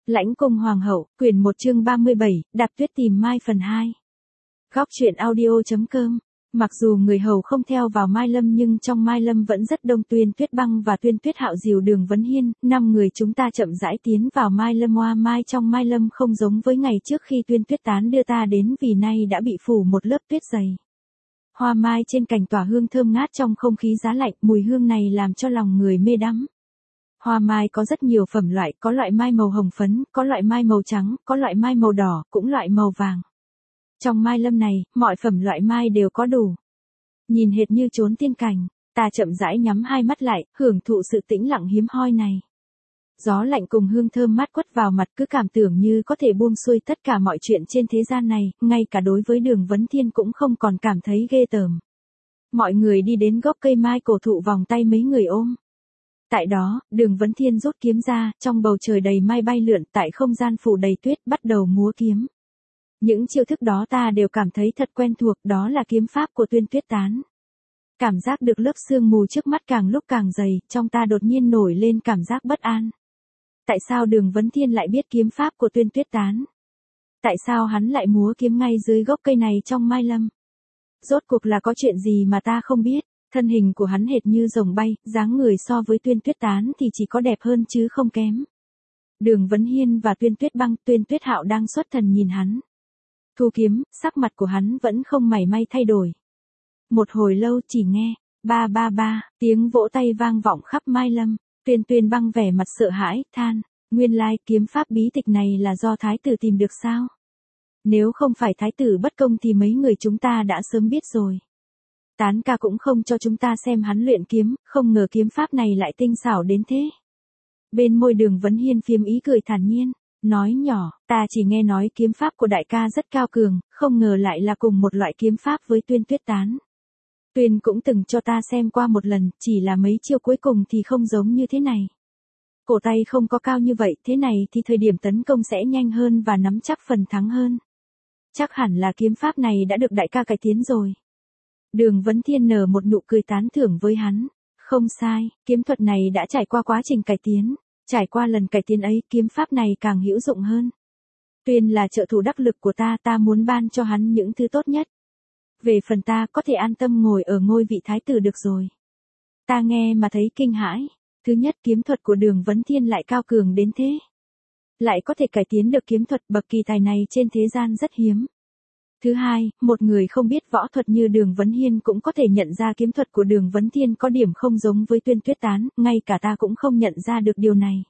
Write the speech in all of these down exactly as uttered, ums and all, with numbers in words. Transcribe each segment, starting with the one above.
Lãnh cung hoàng hậu, quyển một chương ba mươi bảy, Đạp tuyết tìm Mai phần hai. Góc truyện audio.com. Mặc dù người hầu không theo vào Mai Lâm nhưng trong Mai Lâm vẫn rất đông. Tuyên Tuyết Băng và Tuyên Tuyết Hạo dìu Đường Vấn Hiên, năm người chúng ta chậm rãi tiến vào Mai Lâm. Hoa mai trong Mai Lâm không giống với ngày trước khi Tuyên Tuyết Tán đưa ta đến, vì nay đã bị phủ một lớp tuyết dày. Hoa mai trên cành tỏa hương thơm ngát trong không khí giá lạnh, mùi hương này làm cho lòng người mê đắm. Hoa mai có rất nhiều phẩm loại, có loại mai màu hồng phấn, có loại mai màu trắng, có loại mai màu đỏ, cũng loại màu vàng. Trong Mai Lâm này, mọi phẩm loại mai đều có đủ. Nhìn hệt như trốn tiên cảnh, ta chậm rãi nhắm hai mắt lại, hưởng thụ sự tĩnh lặng hiếm hoi này. Gió lạnh cùng hương thơm mát quất vào mặt, cứ cảm tưởng như có thể buông xuôi tất cả mọi chuyện trên thế gian này, ngay cả đối với Đường Vấn Thiên cũng không còn cảm thấy ghê tởm. Mọi người đi đến gốc cây mai cổ thụ, vòng tay mấy người ôm. Tại đó, Đường Vấn Thiên rút kiếm ra, trong bầu trời đầy mai bay lượn, tại không gian phủ đầy tuyết, bắt đầu múa kiếm. Những chiêu thức đó ta đều cảm thấy thật quen thuộc, đó là kiếm pháp của Tuyên Tuyết Tán. Cảm giác được lớp sương mù trước mắt càng lúc càng dày, trong ta đột nhiên nổi lên cảm giác bất an. Tại sao Đường Vấn Thiên lại biết kiếm pháp của Tuyên Tuyết Tán? Tại sao hắn lại múa kiếm ngay dưới gốc cây này trong Mai Lâm? Rốt cuộc là có chuyện gì mà ta không biết? Thân hình của hắn hệt như rồng bay, dáng người so với Tuyên Tuyết Tán thì chỉ có đẹp hơn chứ không kém. Đường Vấn Hiên và Tuyên Tuyết Băng, Tuyên Tuyết Hạo đang xuất thần nhìn hắn. Thu kiếm, sắc mặt của hắn vẫn không mảy may thay đổi. Một hồi lâu chỉ nghe, ba ba ba, tiếng vỗ tay vang vọng khắp Mai Lâm. Tuyên Tuyên Băng vẻ mặt sợ hãi, than, nguyên lai kiếm pháp bí tịch này là do thái tử tìm được sao? Nếu không phải thái tử bất công thì mấy người chúng ta đã sớm biết rồi. Tán ca cũng không cho chúng ta xem hắn luyện kiếm, không ngờ kiếm pháp này lại tinh xảo đến thế. Bên môi Đường Vấn Hiên phiếm ý cười thản nhiên, nói nhỏ, ta chỉ nghe nói kiếm pháp của đại ca rất cao cường, không ngờ lại là cùng một loại kiếm pháp với Tuyên Tuyết Tán. Tuyên cũng từng cho ta xem qua một lần, chỉ là mấy chiêu cuối cùng thì không giống như thế này. Cổ tay không có cao như vậy, thế này thì thời điểm tấn công sẽ nhanh hơn và nắm chắc phần thắng hơn. Chắc hẳn là kiếm pháp này đã được đại ca cải tiến rồi. Đường Vấn Thiên nở một nụ cười tán thưởng với hắn. Không sai, kiếm thuật này đã trải qua quá trình cải tiến. Trải qua lần cải tiến ấy, kiếm pháp này càng hữu dụng hơn. Tuyên là trợ thủ đắc lực của ta, ta muốn ban cho hắn những thứ tốt nhất. Về phần ta, có thể an tâm ngồi ở ngôi vị thái tử được rồi. Ta nghe mà thấy kinh hãi. Thứ nhất, kiếm thuật của Đường Vấn Thiên lại cao cường đến thế. Lại có thể cải tiến được kiếm thuật, bậc kỳ tài này trên thế gian rất hiếm. Thứ hai, một người không biết võ thuật như Đường Vấn Hiên cũng có thể nhận ra kiếm thuật của Đường Vấn Thiên có điểm không giống với Tuyên Tuyết Tán, ngay cả ta cũng không nhận ra được điều này.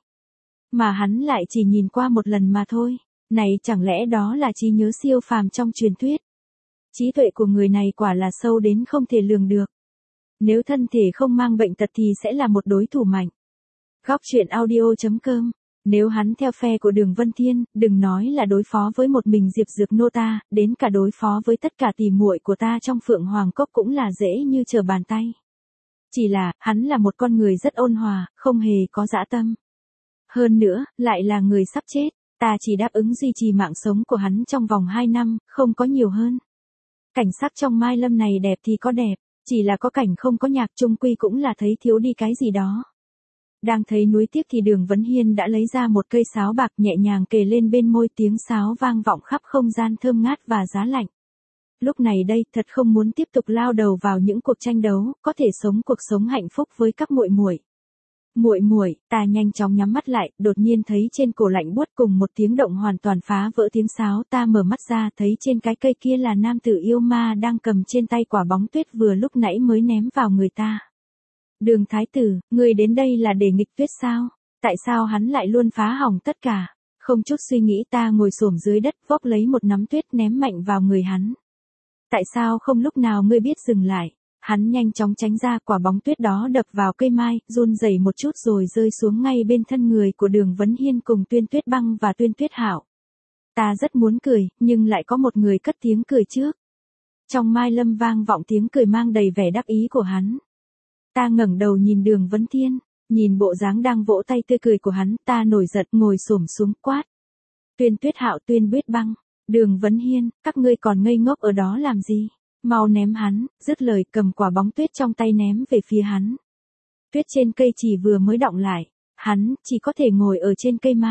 Mà hắn lại chỉ nhìn qua một lần mà thôi, này chẳng lẽ đó là trí nhớ siêu phàm trong truyền thuyết? Trí tuệ của người này quả là sâu đến không thể lường được. Nếu thân thể không mang bệnh tật thì sẽ là một đối thủ mạnh. Góc truyện audio.com. Nếu hắn theo phe của Đường Vấn Thiên, đừng nói là đối phó với một mình Diệp Dược nô ta, đến cả đối phó với tất cả tỉ muội của ta trong Phượng Hoàng Cốc cũng là dễ như trở bàn tay. Chỉ là, hắn là một con người rất ôn hòa, không hề có dã tâm. Hơn nữa, lại là người sắp chết, ta chỉ đáp ứng duy trì mạng sống của hắn trong vòng hai năm, không có nhiều hơn. Cảnh sắc trong Mai Lâm này đẹp thì có đẹp, chỉ là có cảnh không có nhạc, chung quy cũng là thấy thiếu đi cái gì đó. Đang thấy nuối tiếc thì Đường Vấn Hiên đã lấy ra một cây sáo bạc, nhẹ nhàng kề lên bên môi, tiếng sáo vang vọng khắp không gian thơm ngát và giá lạnh. Lúc này đây, thật không muốn tiếp tục lao đầu vào những cuộc tranh đấu, có thể sống cuộc sống hạnh phúc với các muội muội. Muội muội, ta nhanh chóng nhắm mắt lại, đột nhiên thấy trên cổ lạnh buốt, cùng một tiếng động hoàn toàn phá vỡ tiếng sáo, ta mở mắt ra thấy trên cái cây kia là nam tử yêu ma đang cầm trên tay quả bóng tuyết vừa lúc nãy mới ném vào người ta. Đường thái tử, ngươi đến đây là để nghịch tuyết sao? Tại sao hắn lại luôn phá hỏng tất cả? Không chút suy nghĩ ta ngồi xổm dưới đất, vốc lấy một nắm tuyết ném mạnh vào người hắn. Tại sao không lúc nào ngươi biết dừng lại? Hắn nhanh chóng tránh ra, quả bóng tuyết đó đập vào cây mai, run rẩy một chút rồi rơi xuống ngay bên thân người của Đường Vấn Hiên cùng Tuyên Tuyết Băng và Tuyên Tuyết Hạo. Ta rất muốn cười, nhưng lại có một người cất tiếng cười trước. Trong Mai Lâm vang vọng tiếng cười mang đầy vẻ đắc ý của hắn. Ta ngẩng đầu nhìn Đường Vấn Thiên, nhìn bộ dáng đang vỗ tay tươi cười của hắn, ta nổi giận ngồi xổm xuống quát. Tuyên Tuyết Hạo, Tuyên Tuyết Băng, Đường Vấn Hiên, các ngươi còn ngây ngốc ở đó làm gì? Mau ném hắn, dứt lời cầm quả bóng tuyết trong tay ném về phía hắn. Tuyết trên cây chỉ vừa mới đọng lại, hắn chỉ có thể ngồi ở trên cây mai.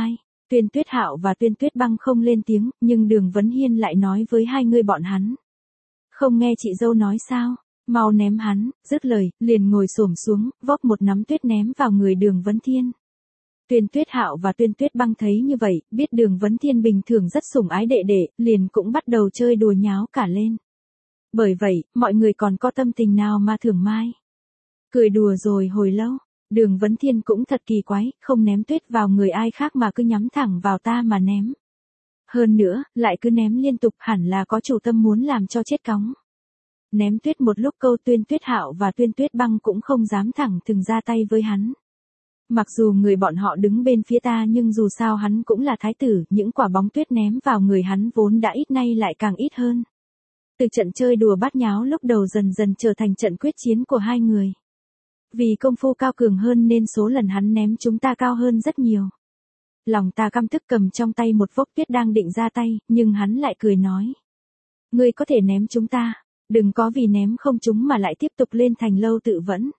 Tuyên Tuyết Hạo và Tuyên Tuyết Băng không lên tiếng, nhưng Đường Vấn Hiên lại nói với hai người bọn hắn. Không nghe chị dâu nói sao, mau ném hắn, dứt lời, liền ngồi xổm xuống, vóp một nắm tuyết ném vào người Đường Vấn Thiên. Tuyên Tuyết Hạo và Tuyên Tuyết Băng thấy như vậy, biết Đường Vấn Thiên bình thường rất sủng ái đệ đệ, liền cũng bắt đầu chơi đùa nháo cả lên. Bởi vậy, mọi người còn có tâm tình nào mà thưởng mai. Cười đùa rồi hồi lâu, Đường Vấn Thiên cũng thật kỳ quái, không ném tuyết vào người ai khác mà cứ nhắm thẳng vào ta mà ném. Hơn nữa, lại cứ ném liên tục, hẳn là có chủ tâm muốn làm cho chết cóng. Ném tuyết một lúc câu Tuyên Tuyết Hạo và Tuyên Tuyết Băng cũng không dám thẳng thừng ra tay với hắn. Mặc dù người bọn họ đứng bên phía ta nhưng dù sao hắn cũng là thái tử, những quả bóng tuyết ném vào người hắn vốn đã ít nay lại càng ít hơn. Từ trận chơi đùa bát nháo lúc đầu dần dần trở thành trận quyết chiến của hai người. Vì công phu cao cường hơn nên số lần hắn ném chúng ta cao hơn rất nhiều. Lòng ta căm tức cầm trong tay một vốc tuyết đang định ra tay, nhưng hắn lại cười nói. Ngươi có thể ném chúng ta, đừng có vì ném không chúng mà lại tiếp tục lên thành lâu tự vẫn.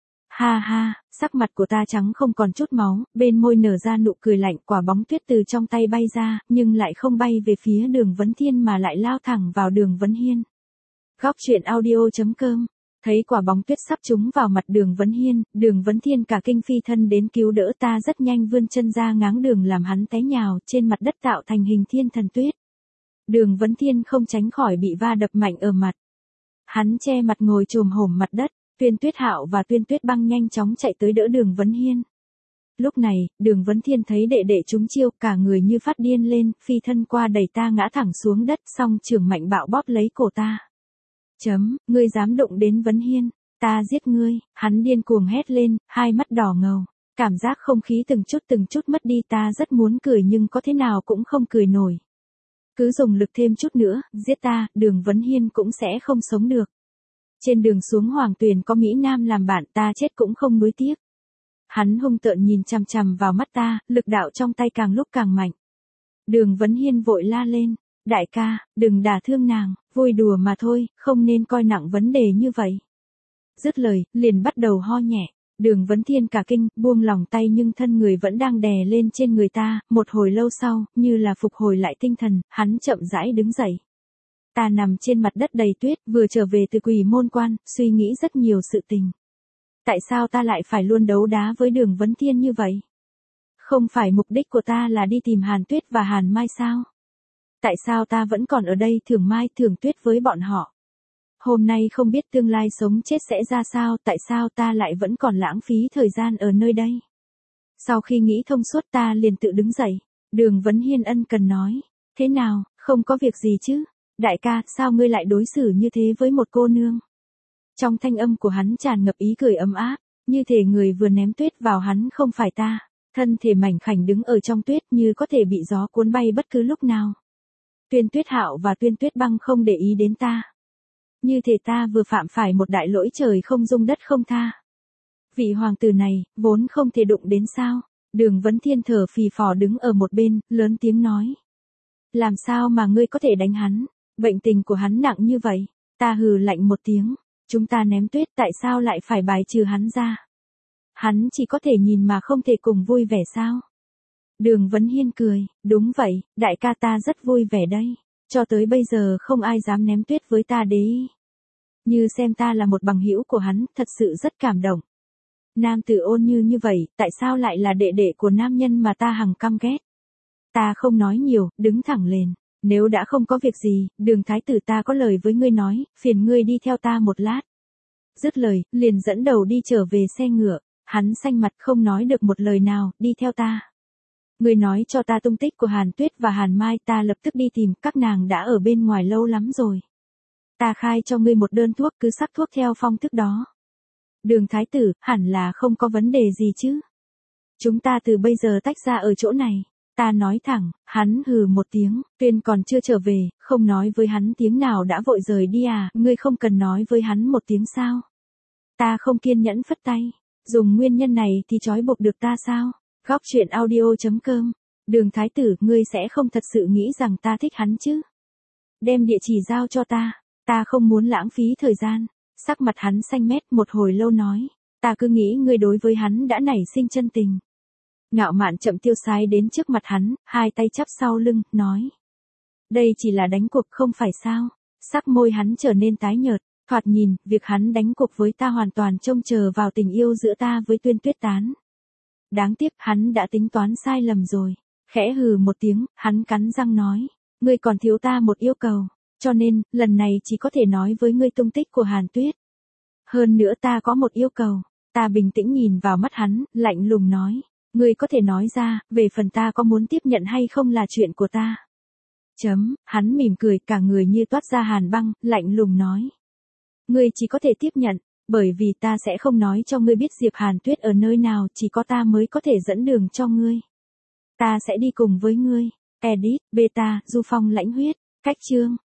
Ha ha, sắc mặt của ta trắng không còn chút máu, bên môi nở ra nụ cười lạnh, quả bóng tuyết từ trong tay bay ra, nhưng lại không bay về phía Đường Vấn Thiên mà lại lao thẳng vào Đường Vấn Hiên. Góc truyện audio chấm com. Thấy quả bóng tuyết sắp trúng vào mặt Đường Vấn Hiên, Đường Vấn Thiên cả kinh phi thân đến cứu đỡ, ta rất nhanh vươn chân ra ngáng đường làm hắn té nhào trên mặt đất tạo thành hình thiên thần tuyết. Đường Vấn Thiên không tránh khỏi bị va đập mạnh ở mặt. Hắn che mặt ngồi chồm hổm mặt đất. Tuyên Tuyết Hạo và Tuyên Tuyết Băng nhanh chóng chạy tới đỡ Đường Vấn Hiên. Lúc này, Đường Vấn Thiên thấy đệ đệ trúng chiêu, cả người như phát điên lên, phi thân qua đẩy ta ngã thẳng xuống đất, xong trường mạnh bạo bóp lấy cổ ta. Chấm, ngươi dám đụng đến Vấn Hiên, ta giết ngươi, hắn điên cuồng hét lên, hai mắt đỏ ngầu. Cảm giác không khí từng chút từng chút mất đi, ta rất muốn cười nhưng có thế nào cũng không cười nổi. Cứ dùng lực thêm chút nữa, giết ta, Đường Vấn Hiên cũng sẽ không sống được. Trên đường xuống Hoàng Tuyền có Mỹ Nam làm bạn, ta chết cũng không nuối tiếc. Hắn hung tợn nhìn chằm chằm vào mắt ta, lực đạo trong tay càng lúc càng mạnh. Đường Vấn Hiên vội la lên, đại ca, đừng đả thương nàng, vui đùa mà thôi, không nên coi nặng vấn đề như vậy. Dứt lời, liền bắt đầu ho nhẹ. Đường Vấn Thiên cả kinh, buông lòng tay nhưng thân người vẫn đang đè lên trên người ta, một hồi lâu sau, như là phục hồi lại tinh thần, hắn chậm rãi đứng dậy. Ta nằm trên mặt đất đầy tuyết, vừa trở về từ Quỳ Môn Quan, suy nghĩ rất nhiều sự tình. Tại sao ta lại phải luôn đấu đá với Đường Vấn Thiên như vậy? Không phải mục đích của ta là đi tìm Hàn Tuyết và Hàn Mai sao? Tại sao ta vẫn còn ở đây thưởng Mai thưởng Tuyết với bọn họ? Hôm nay không biết tương lai sống chết sẽ ra sao, tại sao ta lại vẫn còn lãng phí thời gian ở nơi đây? Sau khi nghĩ thông suốt ta liền tự đứng dậy. Đường Vấn Hiên ân cần nói, thế nào, không có việc gì chứ? Đại ca, sao ngươi lại đối xử như thế với một cô nương? Trong thanh âm của hắn tràn ngập ý cười ấm áp, như thể người vừa ném tuyết vào hắn không phải ta. Thân thể mảnh khảnh đứng ở trong tuyết như có thể bị gió cuốn bay bất cứ lúc nào. Tuyên Tuyết Hạo và Tuyên Tuyết Băng không để ý đến ta. Như thể ta vừa phạm phải một đại lỗi trời không dung đất không tha. Vị hoàng tử này, vốn không thể đụng đến sao? Đường Vấn Thiên thở phì phò đứng ở một bên, lớn tiếng nói. Làm sao mà ngươi có thể đánh hắn? Bệnh tình của hắn nặng như vậy. Ta hừ lạnh một tiếng. Chúng ta ném tuyết, tại sao lại phải bài trừ hắn ra? Hắn chỉ có thể nhìn mà không thể cùng vui vẻ sao? Đường Vấn Hiên cười, đúng vậy, đại ca ta rất vui vẻ đây. Cho tới bây giờ không ai dám ném tuyết với ta đấy. Như xem ta là một bằng hữu của hắn, thật sự rất cảm động. Nam tử ôn như như vậy, tại sao lại là đệ đệ của nam nhân mà ta hằng căm ghét? Ta không nói nhiều, đứng thẳng lên. Nếu đã không có việc gì, Đường thái tử ta có lời với ngươi nói, phiền ngươi đi theo ta một lát. Dứt lời, liền dẫn đầu đi trở về xe ngựa. Hắn xanh mặt không nói được một lời nào, đi theo ta. Ngươi nói cho ta tung tích của Hàn Tuyết và Hàn Mai, ta lập tức đi tìm, các nàng đã ở bên ngoài lâu lắm rồi. Ta khai cho ngươi một đơn thuốc, cứ sắc thuốc theo phong thức đó. Đường thái tử, hẳn là không có vấn đề gì chứ. Chúng ta từ bây giờ tách ra ở chỗ này. Ta nói thẳng, hắn hừ một tiếng, Tuyên còn chưa trở về, không nói với hắn tiếng nào đã vội rời đi à, ngươi không cần nói với hắn một tiếng sao. Ta không kiên nhẫn phất tay, dùng nguyên nhân này thì trói buộc được ta sao. Góc truyện audio chấm com. Đường thái tử, ngươi sẽ không thật sự nghĩ rằng ta thích hắn chứ. Đem địa chỉ giao cho ta, ta không muốn lãng phí thời gian. Sắc mặt hắn xanh mét một hồi lâu nói, ta cứ nghĩ ngươi đối với hắn đã nảy sinh chân tình. Ngạo Mạn chậm tiêu sái đến trước mặt hắn, hai tay chắp sau lưng, nói. Đây chỉ là đánh cuộc không phải sao? Sắc môi hắn trở nên tái nhợt, thoạt nhìn, việc hắn đánh cuộc với ta hoàn toàn trông chờ vào tình yêu giữa ta với Tuyên Tuyết Tán. Đáng tiếc hắn đã tính toán sai lầm rồi. Khẽ hừ một tiếng, hắn cắn răng nói. Ngươi còn thiếu ta một yêu cầu, cho nên, lần này chỉ có thể nói với ngươi tung tích của Hàn Tuyết. Hơn nữa ta có một yêu cầu. Ta bình tĩnh nhìn vào mắt hắn, lạnh lùng nói. Ngươi có thể nói ra, về phần ta có muốn tiếp nhận hay không là chuyện của ta. Chấm, hắn mỉm cười, cả người như toát ra hàn băng, lạnh lùng nói. Ngươi chỉ có thể tiếp nhận, bởi vì ta sẽ không nói cho ngươi biết Diệp Hàn Tuyết ở nơi nào, chỉ có ta mới có thể dẫn đường cho ngươi. Ta sẽ đi cùng với ngươi. Edit, Beta, Du Phong Lãnh Huyết, cách chương.